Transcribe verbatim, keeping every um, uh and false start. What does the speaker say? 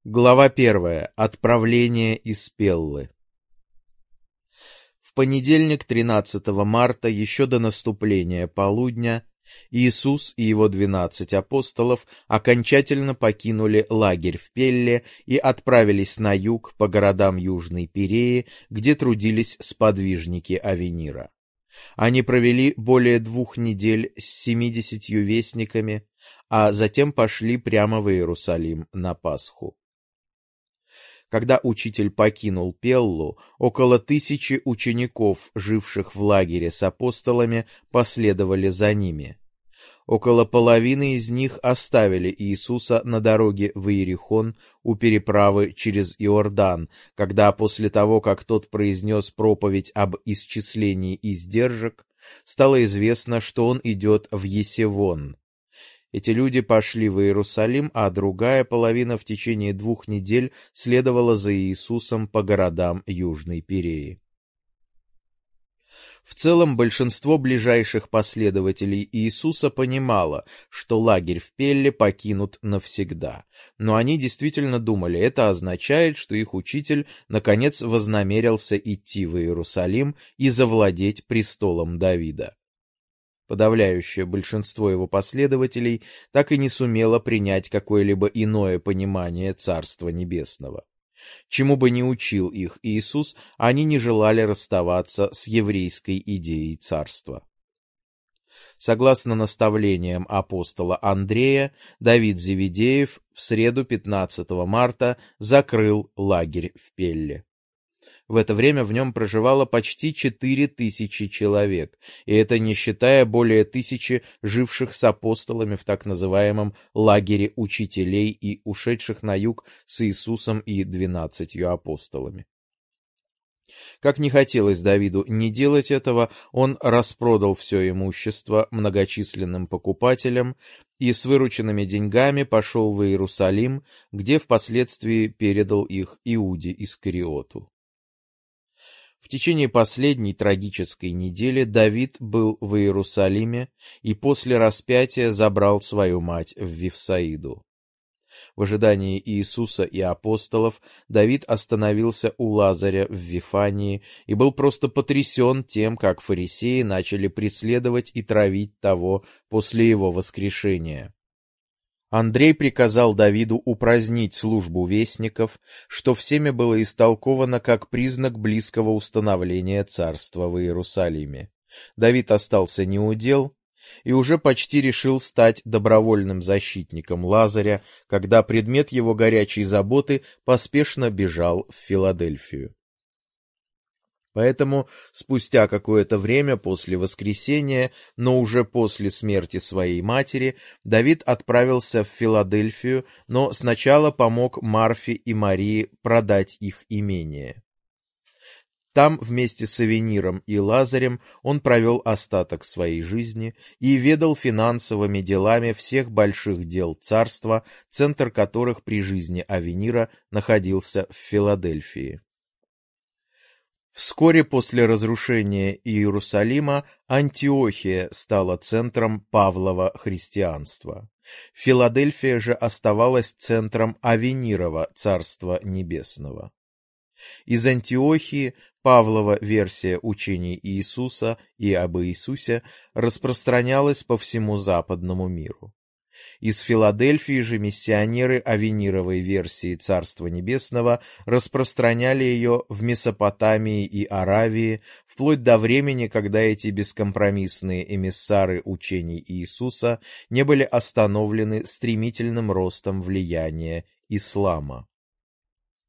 Глава первая. Отправление из Пеллы. В понедельник, тринадцатого марта, еще до наступления полудня, Иисус и его двенадцать апостолов окончательно покинули лагерь в Пелле и отправились на юг по городам Южной Пиреи, где трудились сподвижники Авенира. Они провели более двух недель с семидесятью вестниками, а затем пошли прямо в Иерусалим на Пасху. Когда учитель покинул Пеллу, около тысячи учеников, живших в лагере с апостолами, последовали за ними. Около половины из них оставили Иисуса на дороге в Иерихон у переправы через Иордан, когда после того, как тот произнес проповедь об исчислении издержек, стало известно, что он идет в Есевон. Эти люди пошли в Иерусалим, а другая половина в течение двух недель следовала за Иисусом по городам Южной Пиреи. В целом, большинство ближайших последователей Иисуса понимало, что лагерь в Пелле покинут навсегда, но они действительно думали, это означает, что их учитель наконец вознамерился идти в Иерусалим и завладеть престолом Давида. Подавляющее большинство его последователей так и не сумело принять какое-либо иное понимание Царства Небесного. Чему бы ни учил их Иисус, они не желали расставаться с еврейской идеей царства. Согласно наставлениям апостола Андрея, Давид Зеведеев в среду пятнадцатого марта закрыл лагерь в Пелле. В это время в нем проживало почти четыре тысячи человек, и это не считая более тысячи живших с апостолами в так называемом лагере учителей и ушедших на юг с Иисусом и двенадцатью апостолами. Как не хотелось Давиду не делать этого, он распродал все имущество многочисленным покупателям и с вырученными деньгами пошел в Иерусалим, где впоследствии передал их Иуде Искариоту. В течение последней трагической недели Давид был в Иерусалиме и после распятия забрал свою мать в Вифсаиду. В ожидании Иисуса и апостолов Давид остановился у Лазаря в Вифании и был просто потрясен тем, как фарисеи начали преследовать и травить того после его воскрешения. Андрей приказал Давиду упразднить службу вестников, что всеми было истолковано как признак близкого установления царства в Иерусалиме. Давид остался неудел и уже почти решил стать добровольным защитником Лазаря, когда предмет его горячей заботы поспешно бежал в Филадельфию. Поэтому спустя какое-то время после воскресения, но уже после смерти своей матери, Давид отправился в Филадельфию, но сначала помог Марфе и Марии продать их имение. Там вместе с Авениром и Лазарем он провел остаток своей жизни и ведал финансовыми делами всех больших дел царства, центр которых при жизни Авенира находился в Филадельфии. Вскоре после разрушения Иерусалима Антиохия стала центром Павлова христианства. Филадельфия же оставалась центром Авенирова Царства Небесного. Из Антиохии Павлова версия учений Иисуса и об Иисусе распространялась по всему западному миру. Из Филадельфии же миссионеры Авенировой версии Царства Небесного распространяли ее в Месопотамии и Аравии, вплоть до времени, когда эти бескомпромиссные эмиссары учений Иисуса не были остановлены стремительным ростом влияния ислама.